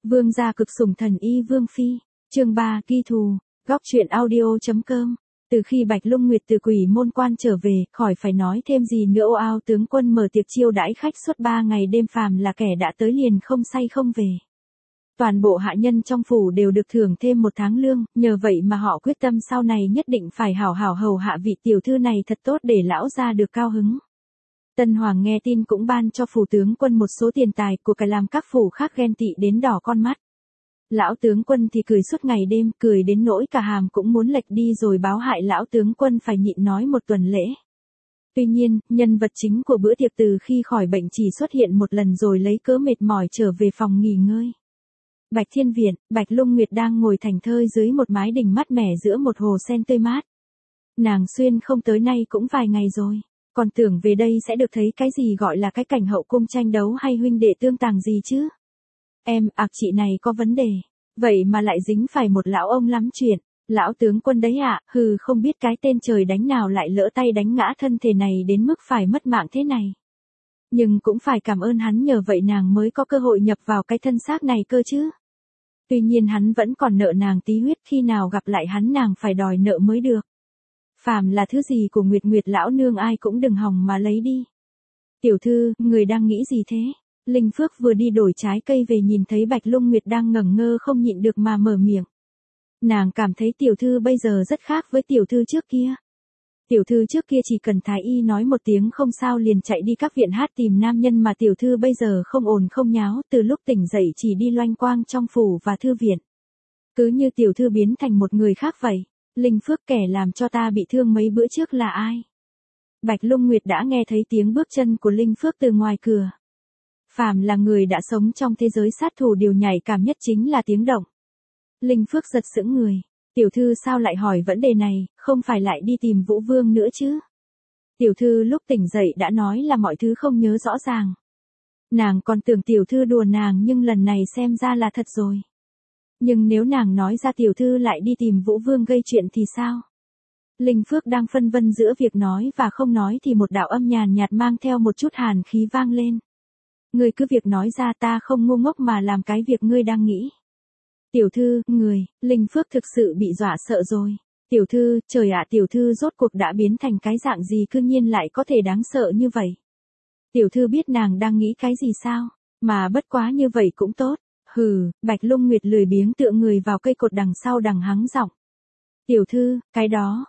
Vương gia cực sủng thần y Vương Phi, chương 3 ghi thù, góc truyện audio.com. Từ khi Bạch Lung Nguyệt từ Quỷ Môn Quan trở về, khỏi phải nói thêm gì nữa. Oao tướng quân mở tiệc chiêu đãi khách suốt 3 ngày đêm, phàm là kẻ đã tới liền không say không về. Toàn bộ hạ nhân trong phủ đều được thưởng thêm 1 tháng lương, nhờ vậy mà họ quyết tâm sau này nhất định phải hảo hảo hầu hạ vị tiểu thư này thật tốt để lão gia được cao hứng. Tân Hoàng nghe tin cũng ban cho phủ tướng quân một số tiền tài của cải, làm các phủ khác ghen tị đến đỏ con mắt. Lão tướng quân thì cười suốt ngày đêm, cười đến nỗi cả hàm cũng muốn lệch đi rồi báo hại lão tướng quân phải nhịn nói 1 tuần lễ. Tuy nhiên, nhân vật chính của bữa tiệc từ khi khỏi bệnh chỉ xuất hiện 1 lần rồi lấy cớ mệt mỏi trở về phòng nghỉ ngơi. Bạch Thiên Viện, Bạch Lung Nguyệt đang ngồi thảnh thơi dưới một mái đình mát mẻ giữa một hồ sen tươi mát. Nàng xuyên không tới nay cũng vài ngày rồi, còn tưởng về đây sẽ được thấy cái gì gọi là cái cảnh hậu cung tranh đấu hay huynh đệ tương tàng gì chứ. Em, chị này có vấn đề, vậy mà lại dính phải một lão ông lắm chuyện. Lão tướng quân đấy ạ, không biết cái tên trời đánh nào lại lỡ tay đánh ngã thân thể này đến mức phải mất mạng thế này. Nhưng cũng phải cảm ơn hắn, nhờ vậy nàng mới có cơ hội nhập vào cái thân xác này cơ chứ. Tuy nhiên hắn vẫn còn nợ nàng tí huyết, khi nào gặp lại hắn nàng phải đòi nợ mới được. Phàm là thứ gì của Nguyệt Nguyệt lão nương ai cũng đừng hòng mà lấy đi. Tiểu thư, người đang nghĩ gì thế? Linh Phước vừa đi đổi trái cây về nhìn thấy Bạch Lung Nguyệt đang ngẩn ngơ không nhịn được mà mở miệng. Nàng cảm thấy tiểu thư bây giờ rất khác với tiểu thư trước kia. Tiểu thư trước kia chỉ cần thái y nói 1 tiếng không sao liền chạy đi các viện hát tìm nam nhân, mà tiểu thư bây giờ không ồn không nháo, từ lúc tỉnh dậy chỉ đi loanh quang trong phủ và thư viện. Cứ như tiểu thư biến thành một người khác vậy. Linh Phước, kẻ làm cho ta bị thương mấy bữa trước là ai? Bạch Lung Nguyệt đã nghe thấy tiếng bước chân của Linh Phước từ ngoài cửa. Phàm là người đã sống trong thế giới sát thủ, điều nhạy cảm nhất chính là tiếng động. Linh Phước giật sững người. Tiểu thư sao lại hỏi vấn đề này, không phải lại đi tìm Vũ Vương nữa chứ? Tiểu thư lúc tỉnh dậy đã nói là mọi thứ không nhớ rõ ràng. Nàng còn tưởng tiểu thư đùa nàng, nhưng lần này xem ra là thật rồi. Nhưng nếu nàng nói ra tiểu thư lại đi tìm Vũ Vương gây chuyện thì sao? Linh Phước đang phân vân giữa việc nói và không nói thì một đạo âm nhàn nhạt mang theo một chút hàn khí vang lên. Ngươi cứ việc nói ra, ta không ngu ngốc mà làm cái việc ngươi đang nghĩ. Tiểu thư, người, Linh Phước thực sự bị dọa sợ rồi. Tiểu thư, trời ạ, tiểu thư rốt cuộc đã biến thành cái dạng gì cư nhiên lại có thể đáng sợ như vậy. Tiểu thư biết nàng đang nghĩ cái gì sao? Mà bất quá như vậy cũng tốt. Bạch Lung Nguyệt lười biếng tựa người vào cây cột đằng sau đằng hắng giọng. Tiểu thư, cái đó,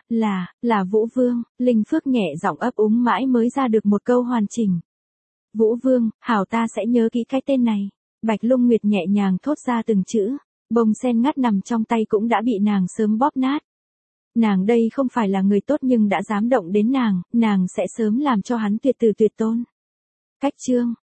là Vũ Vương. Linh Phước nhẹ giọng ấp úng mãi mới ra được một câu hoàn chỉnh. Vũ Vương, hảo, ta sẽ nhớ kỹ cái tên này. Bạch Lung Nguyệt nhẹ nhàng thốt ra từng chữ, bông sen ngắt nằm trong tay cũng đã bị nàng sớm bóp nát. Nàng đây không phải là người tốt nhưng đã dám động đến nàng sẽ sớm làm cho hắn tuyệt tử tuyệt tôn. Cách chương,